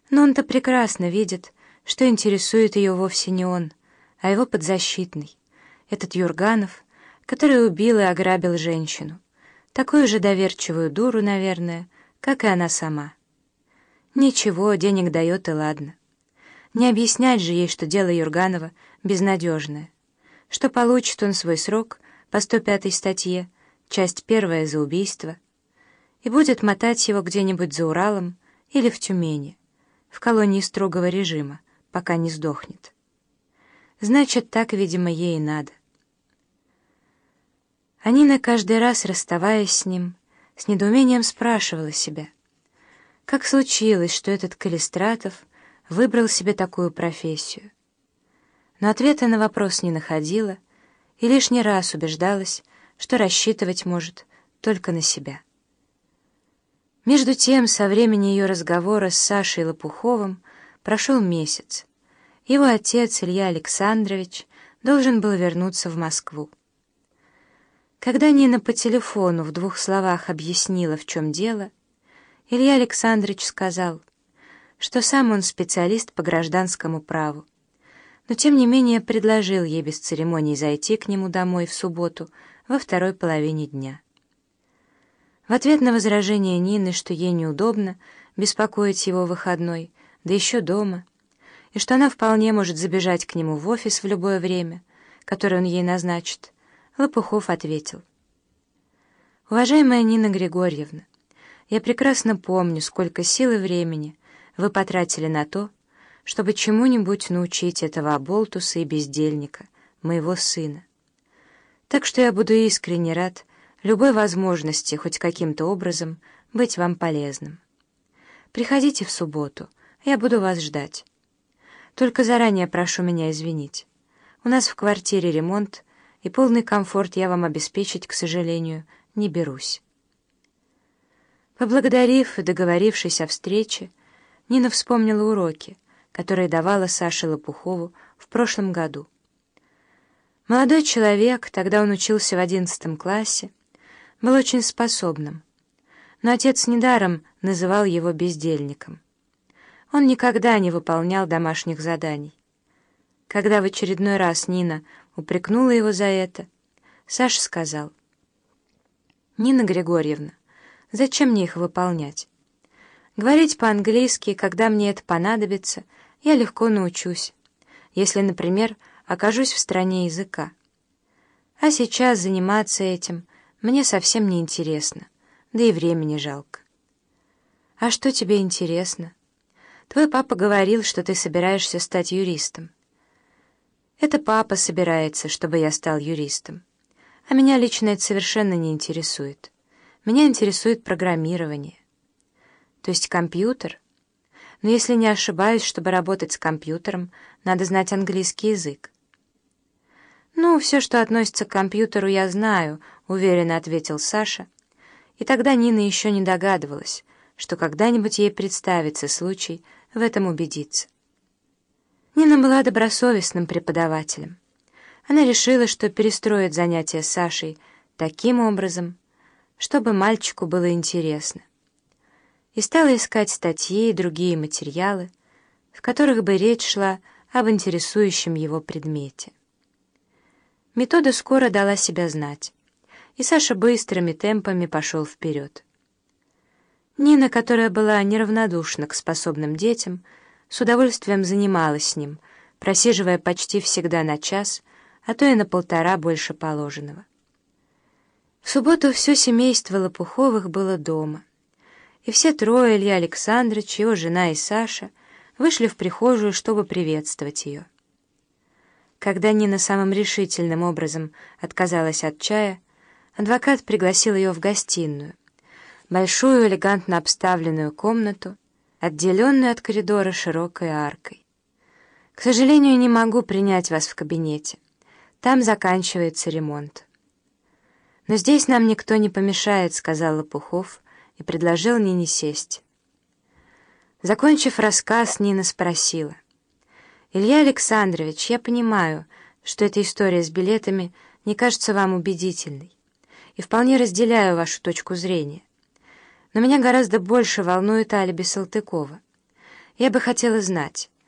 Но он-то прекрасно видит, что интересует ее вовсе не он, а его подзащитный, этот Юрганов, который убил и ограбил женщину, такую же доверчивую дуру, наверное, как и она сама. Ничего, денег дает и ладно. Не объяснять же ей, что дело Юрганова безнадежное, что получит он свой срок по 105 статье, часть 1 за убийство, и будет мотать его где-нибудь за Уралом или в Тюмени, в колонии строгого режима, пока не сдохнет. Значит, так, видимо, ей и надо. А Нина, каждый раз расставаясь с ним, с недоумением спрашивала себя, как случилось, что этот Калистратов выбрал себе такую профессию. Но ответа на вопрос не находила и лишний раз убеждалась, что рассчитывать может только на себя. Между тем, со времени ее разговора с Сашей Лопуховым прошел месяц. Его отец, Илья Александрович, должен был вернуться в Москву. Когда Нина по телефону в 2 словах объяснила, в чем дело, Илья Александрович сказал, что сам он специалист по гражданскому праву, но тем не менее предложил ей без церемоний зайти к нему домой в субботу во второй половине дня. В ответ на возражение Нины, что ей неудобно беспокоить его в выходной, да еще дома, и что она вполне может забежать к нему в офис в любое время, которое он ей назначит, Лопухов ответил: «Уважаемая Нина Григорьевна, я прекрасно помню, сколько сил и времени вы потратили на то, чтобы чему-нибудь научить этого оболтуса и бездельника, моего сына. Так что я буду искренне рад любой возможности хоть каким-то образом быть вам полезным. Приходите в субботу, я буду вас ждать. Только заранее прошу меня извинить. У нас в квартире ремонт, и полный комфорт я вам обеспечить, к сожалению, не берусь». Поблагодарив и договорившись о встрече, Нина вспомнила уроки, которые давала Саше Лопухову в прошлом году. Молодой человек, тогда он учился в 11 классе, был очень способным, но отец недаром называл его бездельником. Он никогда не выполнял домашних заданий. Когда в очередной раз Нина упрекнула его за это, Саша сказал: «Нина Григорьевна, зачем мне их выполнять? Говорить по-английски, когда мне это понадобится, я легко научусь, если, например, окажусь в стране языка. А сейчас заниматься этим мне совсем не интересно, да и времени жалко». «А что тебе интересно? Твой папа говорил, что ты собираешься стать юристом». «Это папа собирается, чтобы я стал юристом. А меня лично это совершенно не интересует. Меня интересует программирование». «То есть компьютер? Но если не ошибаюсь, чтобы работать с компьютером, надо знать английский язык». «Ну, все, что относится к компьютеру, я знаю», — уверенно ответил Саша. И тогда Нина еще не догадывалась, что когда-нибудь ей представится случай в этом убедиться. Нина была добросовестным преподавателем. Она решила, что перестроит занятия с Сашей таким образом, чтобы мальчику было интересно, и стала искать статьи и другие материалы, в которых бы речь шла об интересующем его предмете. Метода скоро дала себя знать, и Саша быстрыми темпами пошел вперед. Нина, которая была неравнодушна к способным детям, с удовольствием занималась с ним, просиживая почти всегда на час, а то и на 1,5 больше положенного. В субботу все семейство Лопуховых было дома, и все трое, Илья Александрович, его жена и Саша, вышли в прихожую, чтобы приветствовать ее. Когда Нина самым решительным образом отказалась от чая, адвокат пригласил ее в гостиную, большую элегантно обставленную комнату, отделенную от коридора широкой аркой. «К сожалению, не могу принять вас в кабинете. Там заканчивается ремонт». «Но здесь нам никто не помешает», — сказал Лопухов и предложил Нине сесть. Закончив рассказ, Нина спросила: «Илья Александрович, я понимаю, что эта история с билетами не кажется вам убедительной, и вполне разделяю вашу точку зрения. Но меня гораздо больше волнует алиби Салтыкова. Я бы хотела знать,